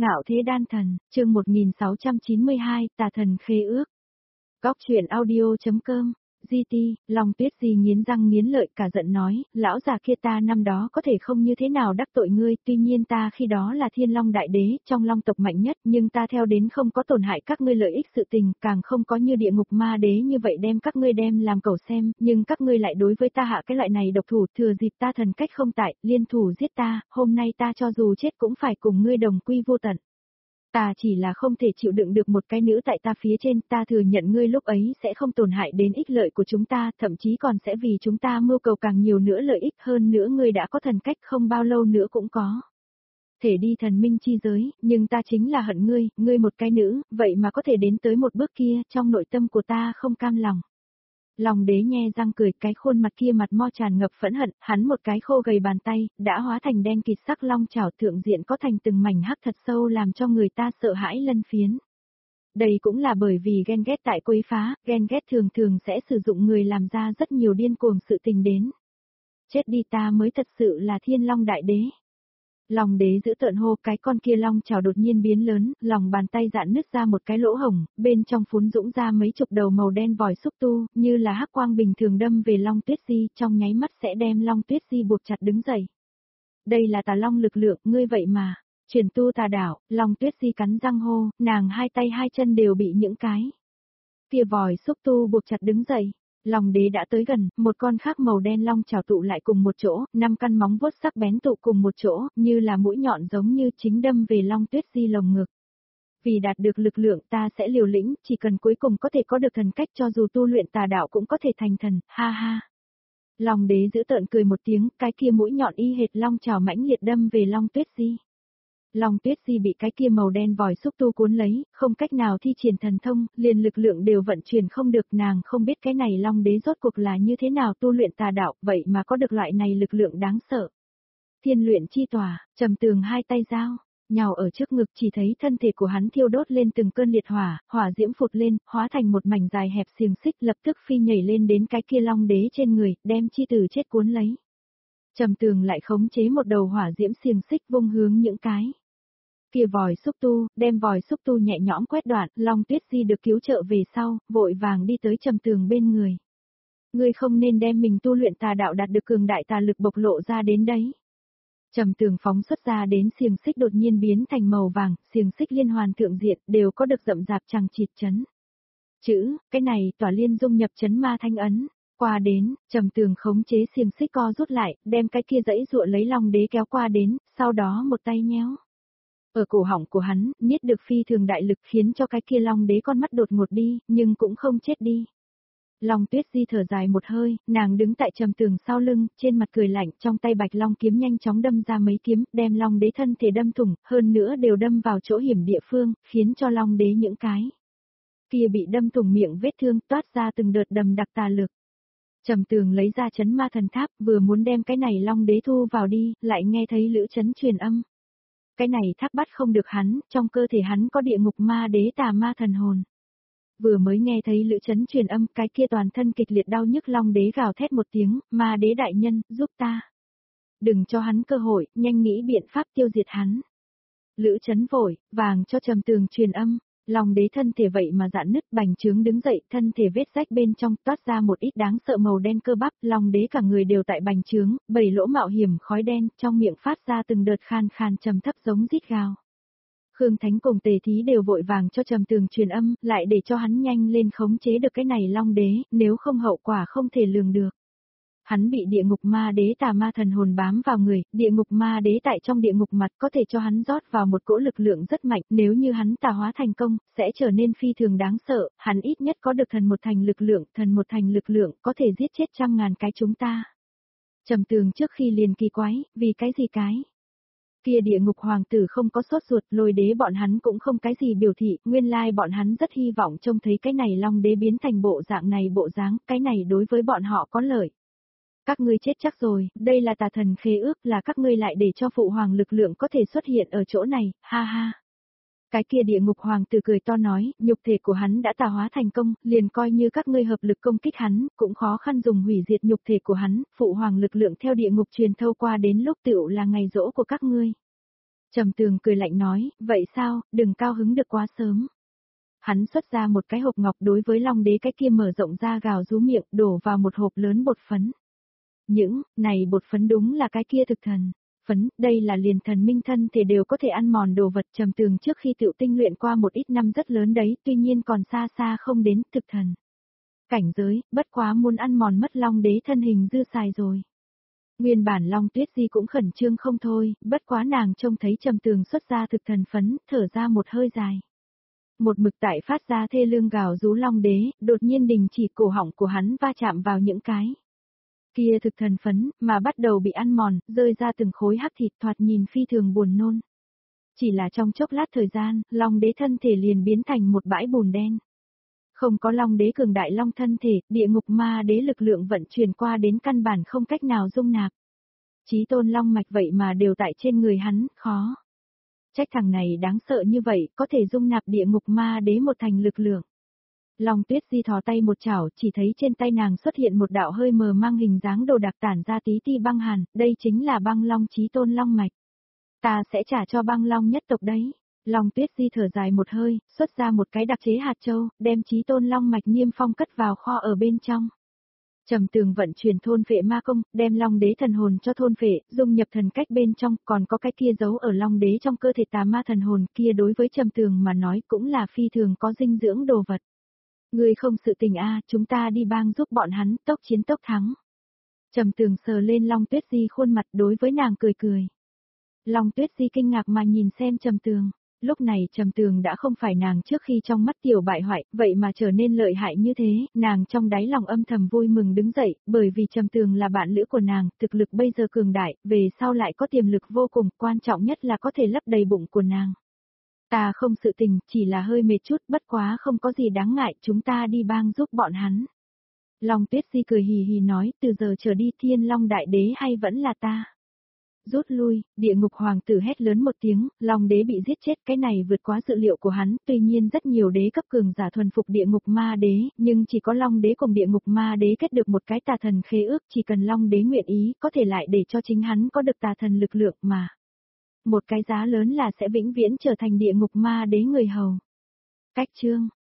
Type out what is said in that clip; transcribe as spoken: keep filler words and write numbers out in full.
Ngạo thế đan thần, chương một nghìn sáu trăm chín mươi hai, tà thần khế ước. Góc truyện audio.com, giê tê, Long Tuyết Di nghiến răng nghiến lợi cả giận nói, lão già kia ta năm đó có thể không như thế nào đắc tội ngươi, tuy nhiên ta khi đó là Thiên Long Đại Đế, trong Long tộc mạnh nhất, nhưng ta theo đến không có tổn hại các ngươi lợi ích sự tình, càng không có như Địa Ngục Ma Đế như vậy đem các ngươi đem làm cẩu xem, nhưng các ngươi lại đối với ta hạ cái loại này độc thủ, thừa dịp ta thần cách không tại, liên thủ giết ta, hôm nay ta cho dù chết cũng phải cùng ngươi đồng quy vô tận. Ta chỉ là không thể chịu đựng được một cái nữ tại ta phía trên, ta thừa nhận ngươi lúc ấy sẽ không tổn hại đến ích lợi của chúng ta, thậm chí còn sẽ vì chúng ta mưu cầu càng nhiều nữa lợi ích hơn nữa ngươi đã có thần cách không bao lâu nữa cũng có. Thể đi thần minh chi giới, nhưng ta chính là hận ngươi, ngươi một cái nữ, vậy mà có thể đến tới một bước kia, trong nội tâm của ta không cam lòng. Long đế nhe răng cười, cái khuôn mặt kia mặt mo tràn ngập phẫn hận, hắn một cái khô gầy bàn tay, đã hóa thành đen kịt sắc long chảo thượng diện có thành từng mảnh hắc thật sâu làm cho người ta sợ hãi lân phiến. Đây cũng là bởi vì ghen ghét tại quấy phá, ghen ghét thường thường sẽ sử dụng người làm ra rất nhiều điên cuồng sự tình đến. Chết đi, ta mới thật sự là Thiên Long Đại Đế. Long đế giữ tợn hô, cái con kia long chảo đột nhiên biến lớn, lòng bàn tay dạn nứt ra một cái lỗ hổng, bên trong phún dũng ra mấy chục đầu màu đen vòi xúc tu, như là hắc quang bình thường đâm về Long Tuyết Di, trong nháy mắt sẽ đem Long Tuyết Di buộc chặt đứng dậy. Đây là tà long lực lượng, ngươi vậy mà, chuyển tu tà đảo, Long Tuyết Di cắn răng hô, nàng hai tay hai chân đều bị những cái kia vòi xúc tu buộc chặt đứng dậy. Long đế đã tới gần, một con khác màu đen long chảo tụ lại cùng một chỗ, năm căn móng vuốt sắc bén tụ cùng một chỗ, như là mũi nhọn giống như chính đâm về Long Tuyết Di lồng ngực. Vì đạt được lực lượng ta sẽ liều lĩnh, chỉ cần cuối cùng có thể có được thần cách cho dù tu luyện tà đạo cũng có thể thành thần, ha ha. Long đế giữ tợn cười một tiếng, cái kia mũi nhọn y hệt long chảo mãnh liệt đâm về Long Tuyết Di. Long Tuyết Di bị cái kia màu đen vòi xúc tu cuốn lấy, không cách nào thi triển thần thông, liền lực lượng đều vận chuyển không được, nàng không biết cái này Long đế rốt cuộc là như thế nào tu luyện tà đạo, vậy mà có được loại này lực lượng đáng sợ. Thiên luyện chi tòa, trầm tường hai tay giao, nhào ở trước ngực, chỉ thấy thân thể của hắn thiêu đốt lên từng cơn liệt hỏa, hỏa diễm phụt lên, hóa thành một mảnh dài hẹp xiềng xích, lập tức phi nhảy lên đến cái kia Long đế trên người, đem chi tử chết cuốn lấy. Trầm tường lại khống chế một đầu hỏa diễm xiềng xích vung hướng những cái kia vòi xúc tu, đem vòi xúc tu nhẹ nhõm quét đoạn, Long Tuyết Di được cứu trợ về sau, vội vàng đi tới trầm tường bên người. Ngươi không nên đem mình tu luyện tà đạo đạt được cường đại tà lực bộc lộ ra đến đấy. Trầm tường phóng xuất ra đến xiềng xích đột nhiên biến thành màu vàng, xiềng xích liên hoàn thượng diện đều có được rậm rạp chằng chịt chấn. Chữ, cái này tỏa liên dung nhập chấn ma thanh ấn. Qua đến, trầm tường khống chế xiềng xích co rút lại, đem cái kia dãy dụa lấy Long đế kéo qua đến, sau đó một tay nhéo. Ở cổ họng của hắn, niết được phi thường đại lực khiến cho cái kia Long đế con mắt đột ngột đi, nhưng cũng không chết đi. Long Tuyết Di thở dài một hơi, nàng đứng tại trầm tường sau lưng, trên mặt cười lạnh, trong tay bạch long kiếm nhanh chóng đâm ra mấy kiếm, đem Long đế thân thể đâm thủng, hơn nữa đều đâm vào chỗ hiểm địa phương, khiến cho Long đế những cái kia bị đâm thủng miệng vết thương toát ra từng đợt đầm đặc tà lực. Trầm tường lấy ra chấn ma thần tháp, vừa muốn đem cái này Long đế thu vào đi, lại nghe thấy lữ chấn truyền âm. Cái này thác bắt không được hắn, trong cơ thể hắn có địa ngục ma đế tà ma thần hồn. Vừa mới nghe thấy lữ chấn truyền âm, cái kia toàn thân kịch liệt đau nhức Long đế gào thét một tiếng, ma đế đại nhân, giúp ta. Đừng cho hắn cơ hội, nhanh nghĩ biện pháp tiêu diệt hắn. Lữ chấn vội, vàng cho trầm tường truyền âm. Long đế thân thể vậy mà dạn nứt, bành trướng đứng dậy, thân thể vết rách bên trong toát ra một ít đáng sợ màu đen cơ bắp, Long đế cả người đều tại bành trướng, bảy lỗ mạo hiểm khói đen, trong miệng phát ra từng đợt khan khan trầm thấp giống rít gào. Khương Thánh cùng Tề Thí đều vội vàng cho trầm tường truyền âm, lại để cho hắn nhanh lên khống chế được cái này Long đế, nếu không hậu quả không thể lường được. Hắn bị địa ngục ma đế tà ma thần hồn bám vào người, địa ngục ma đế tại trong địa ngục mặt có thể cho hắn rót vào một cỗ lực lượng rất mạnh, nếu như hắn tà hóa thành công, sẽ trở nên phi thường đáng sợ, hắn ít nhất có được thần một thành lực lượng, thần một thành lực lượng có thể giết chết trăm ngàn cái chúng ta. Trầm tường trước khi liền kỳ quái, vì cái gì cái? Kia địa ngục hoàng tử không có sốt ruột, Lôi đế bọn hắn cũng không cái gì biểu thị, nguyên lai bọn hắn rất hy vọng trông thấy cái này Long đế biến thành bộ dạng này bộ dáng, cái này đối với bọn họ có lợi. Các ngươi chết chắc rồi, đây là tà thần khế ước, là các ngươi lại để cho phụ hoàng lực lượng có thể xuất hiện ở chỗ này, ha ha. Cái kia địa ngục hoàng tử cười to nói, nhục thể của hắn đã tà hóa thành công, liền coi như các ngươi hợp lực công kích hắn, cũng khó khăn dùng hủy diệt nhục thể của hắn, phụ hoàng lực lượng theo địa ngục truyền thâu qua đến lúc tựu là ngày rỗ của các ngươi. Trầm Tường cười lạnh nói, vậy sao, đừng cao hứng được quá sớm. Hắn xuất ra một cái hộp ngọc đối với Long Đế cái kia mở rộng ra gào rú miệng, đổ vào một hộp lớn bột phấn. Những, này bột phấn đúng là cái kia thực thần. Phấn, đây là liền thần minh thân thể đều có thể ăn mòn đồ vật. Trầm Tường trước khi tựu tinh luyện qua một ít năm rất lớn đấy, tuy nhiên còn xa xa không đến thực thần. Cảnh giới, bất quá muốn ăn mòn mất Long Đế thân hình dư xài rồi. Nguyên bản Long Tuyết Di cũng khẩn trương không thôi, bất quá nàng trông thấy Trầm Tường xuất ra thực thần phấn, thở ra một hơi dài. Một mực tại phát ra thê lương gào rú Long Đế, đột nhiên đình chỉ cổ họng của hắn va chạm vào những cái kia thực thần phấn, mà bắt đầu bị ăn mòn, rơi ra từng khối hắc thịt thoạt nhìn phi thường buồn nôn. Chỉ là trong chốc lát thời gian, Long Đế thân thể liền biến thành một bãi bùn đen. Không có Long Đế cường đại Long thân thể, địa ngục ma đế lực lượng vận chuyển qua đến căn bản không cách nào dung nạp. Chí tôn Long mạch vậy mà đều tại trên người hắn, khó. Trách thằng này đáng sợ như vậy, có thể dung nạp địa ngục ma đế một thành lực lượng. Long Tuyết Di thò tay một chảo, chỉ thấy trên tay nàng xuất hiện một đạo hơi mờ mang hình dáng đồ đặc tản ra tí ti băng hàn, đây chính là băng long chí tôn long mạch. Ta sẽ trả cho băng long nhất tộc đấy. Long Tuyết Di thở dài một hơi, xuất ra một cái đặc chế hạt châu, đem chí tôn long mạch niêm phong cất vào kho ở bên trong. Trầm Tường vận chuyển thôn phệ ma công, đem Long Đế thần hồn cho thôn phệ, dung nhập thần cách bên trong, còn có cái kia giấu ở Long Đế trong cơ thể tà ma thần hồn kia đối với Trầm Tường mà nói cũng là phi thường có dinh dưỡng đồ vật. Ngươi không sự tình a, chúng ta đi bang giúp bọn hắn, tốc chiến tốc thắng. Trầm Tường sờ lên Long Tuyết Di khuôn mặt đối với nàng cười cười. Long Tuyết Di kinh ngạc mà nhìn xem Trầm Tường. Lúc này Trầm Tường đã không phải nàng trước khi trong mắt tiểu bại hoại, vậy mà trở nên lợi hại như thế, nàng trong đáy lòng âm thầm vui mừng đứng dậy, bởi vì Trầm Tường là bạn lữ của nàng, thực lực bây giờ cường đại, về sau lại có tiềm lực vô cùng, quan trọng nhất là có thể lấp đầy bụng của nàng. Ta không sự tình, chỉ là hơi mệt chút, bất quá không có gì đáng ngại, chúng ta đi bang giúp bọn hắn. Long Tuyết Di cười hì hì nói, từ giờ trở đi Thiên Long Đại Đế hay vẫn là ta? Rút lui, địa ngục hoàng tử hét lớn một tiếng, Long Đế bị giết chết, cái này vượt quá dự liệu của hắn, tuy nhiên rất nhiều đế cấp cường giả thuần phục địa ngục ma đế, nhưng chỉ có Long Đế cùng địa ngục ma đế kết được một cái tà thần khế ước, chỉ cần Long Đế nguyện ý, có thể lại để cho chính hắn có được tà thần lực lượng mà. Một cái giá lớn là sẽ vĩnh viễn trở thành địa ngục ma đế người hầu. Cách chương